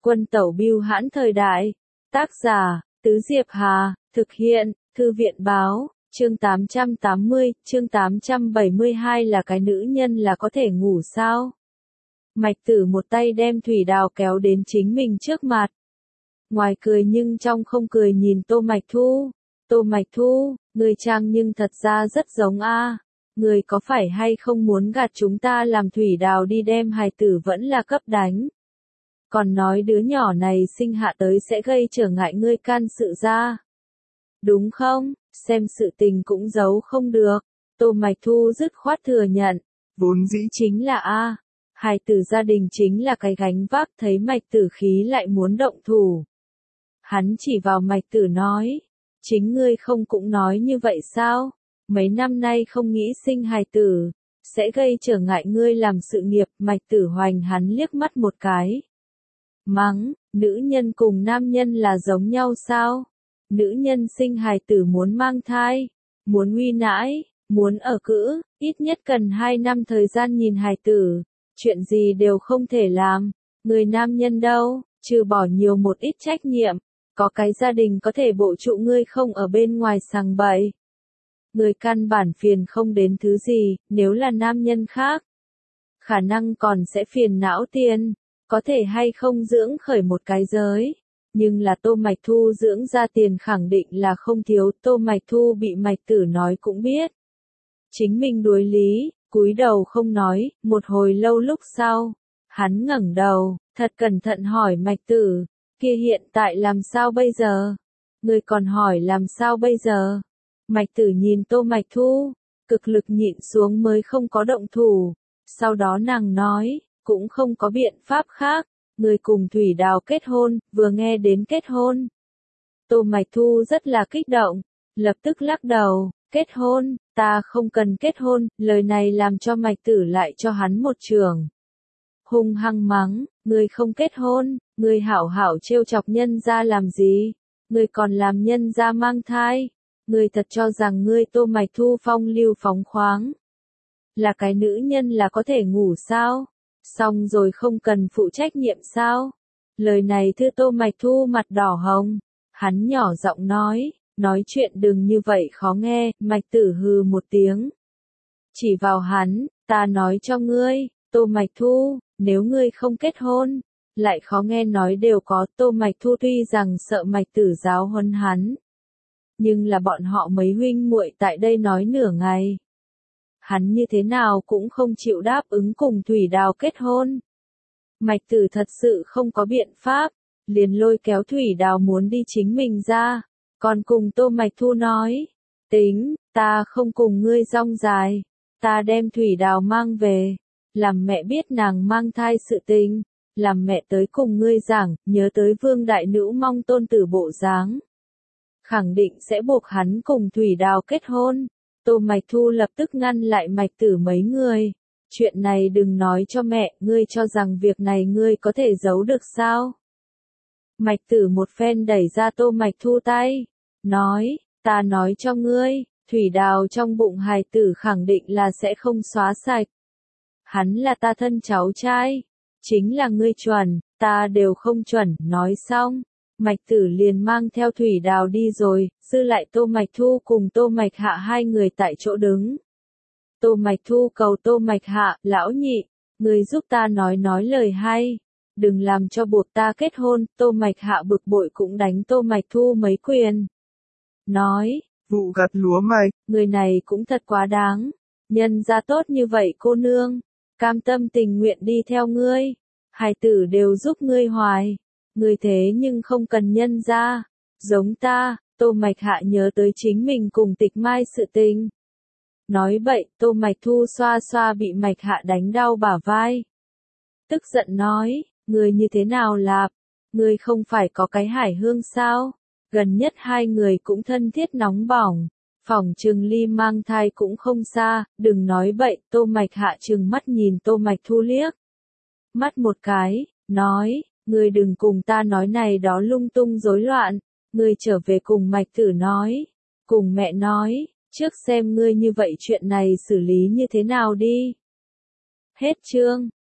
Quân tẩu bưu hãn thời đại. Tác giả, Tứ Diệp Hà, thực hiện, Thư viện báo, chương 880, chương 872 là cái nữ nhân là có thể ngủ sao? Mạch Tử một tay đem Thủy Đào kéo đến chính mình trước mặt. Ngoài cười nhưng trong không cười nhìn Tô Mạch Thu. Tô Mạch Thu, người trang nhưng thật ra rất giống a. Người có phải hay không muốn gạt chúng ta làm Thủy Đào đi đem hài tử vẫn là cấp đánh. Còn nói đứa nhỏ này sinh hạ tới sẽ gây trở ngại ngươi can sự ra. Đúng không, xem sự tình cũng giấu không được. Tô Mạch Thu dứt khoát thừa nhận. Vốn dĩ chính là a. Hài tử gia đình chính là cái gánh vác, thấy Mạch Tử khí lại muốn động thủ. Hắn chỉ vào Mạch Tử nói. Chính ngươi không cũng nói như vậy sao? Mấy năm nay không nghĩ sinh hài tử, sẽ gây trở ngại ngươi làm sự nghiệp. Mạch Tử hoành hắn liếc mắt một cái. Mắng, nữ nhân cùng nam nhân là giống nhau sao? Nữ nhân sinh hài tử muốn mang thai, muốn uy nãi, muốn ở cữ, ít nhất cần 2 năm thời gian nhìn hài tử, chuyện gì đều không thể làm. Người nam nhân đâu, trừ bỏ nhiều một ít trách nhiệm, có cái gia đình có thể bộ trụ ngươi không ở bên ngoài sằng bậy. Người căn bản phiền không đến thứ gì, nếu là nam nhân khác, khả năng còn sẽ phiền não tiền, có thể hay không dưỡng khởi một cái giới. Nhưng là Tô Mạch Thu dưỡng ra tiền khẳng định là không thiếu. Tô Mạch Thu bị Mạch Tử nói cũng biết. Chính mình đối lý, cúi đầu không nói. Một hồi lâu lúc sau, hắn ngẩng đầu, thật cẩn thận hỏi Mạch Tử, kia hiện tại làm sao bây giờ? Người còn hỏi làm sao bây giờ? Mạch Tử nhìn Tô Mạch Thu, cực lực nhịn xuống mới không có động thủ. Sau đó nàng nói, cũng không có biện pháp khác. Người cùng Thủy Đào kết hôn, vừa nghe đến kết hôn. Tô Mạch Thu rất là kích động, lập tức lắc đầu, kết hôn, ta không cần kết hôn, lời này làm cho Mạch Tử lại cho hắn một trường. Hung hăng mắng, người không kết hôn, người hảo hảo trêu chọc nhân gia làm gì, người còn làm nhân gia mang thai, người thật cho rằng ngươi Tô Mạch Thu phong lưu phóng khoáng. Là cái nữ nhân là có thể ngủ sao? Xong rồi không cần phụ trách nhiệm sao? Lời này thư Tô Mạch Thu mặt đỏ hồng. Hắn nhỏ giọng nói chuyện đừng như vậy khó nghe. Mạch Tử hừ một tiếng, chỉ vào hắn, ta nói cho ngươi, Tô Mạch Thu, nếu ngươi không kết hôn, lại khó nghe nói đều có. Tô Mạch Thu tuy rằng sợ Mạch Tử giáo huấn hắn, nhưng là bọn họ mấy huynh muội tại đây nói nửa ngày. Hắn như thế nào cũng không chịu đáp ứng cùng Thủy Đào kết hôn. Mạch Tử thật sự không có biện pháp, liền lôi kéo Thủy Đào muốn đi chính mình ra, còn cùng Tô Mạch Thu nói, tính, ta không cùng ngươi rong dài, ta đem Thủy Đào mang về, làm mẹ biết nàng mang thai sự tình, làm mẹ tới cùng ngươi giảng, nhớ tới Vương Đại Nữ mong tôn tử bộ dáng. Khẳng định sẽ buộc hắn cùng Thủy Đào kết hôn. Tô Mạch Thu lập tức ngăn lại Mạch Tử mấy người. Chuyện này đừng nói cho mẹ, ngươi cho rằng việc này ngươi có thể giấu được sao? Mạch Tử một phen đẩy ra Tô Mạch Thu tay, nói, ta nói cho ngươi, Thủy Đào trong bụng hài tử khẳng định là sẽ không xóa sạch. Hắn là ta thân cháu trai, chính là ngươi chuẩn, ta đều không chuẩn. Nói xong, Mạch Tử liền mang theo Thủy Đào đi rồi, dư lại Tô Mạch Thu cùng Tô Mạch Hạ hai người tại chỗ đứng. Tô Mạch Thu cầu Tô Mạch Hạ, lão nhị, người giúp ta nói lời hay, đừng làm cho buộc ta kết hôn. Tô Mạch Hạ bực bội cũng đánh Tô Mạch Thu mấy quyền. Nói, vụ gặt lúa mạch, người này cũng thật quá đáng, nhân gia tốt như vậy cô nương, cam tâm tình nguyện đi theo ngươi, hài tử đều giúp ngươi hoài. Ngươi thế nhưng không cần nhân gia, giống ta. Tô Mạch Hạ nhớ tới chính mình cùng Tịch Mai sự tình. Nói bậy. Tô Mạch Thu xoa xoa bị Mạch Hạ đánh đau bả vai, tức giận nói, ngươi như thế nào lạp, ngươi không phải có cái Hải Hương sao, gần nhất hai người cũng thân thiết nóng bỏng, phỏng chừng ly mang thai cũng không xa, đừng nói bậy. Tô Mạch Hạ trừng mắt nhìn Tô Mạch Thu liếc mắt một cái, nói, ngươi đừng cùng ta nói này đó lung tung rối loạn, ngươi trở về cùng Mạch Tử nói, cùng mẹ nói, trước xem ngươi như vậy chuyện này xử lý như thế nào đi. Hết chương.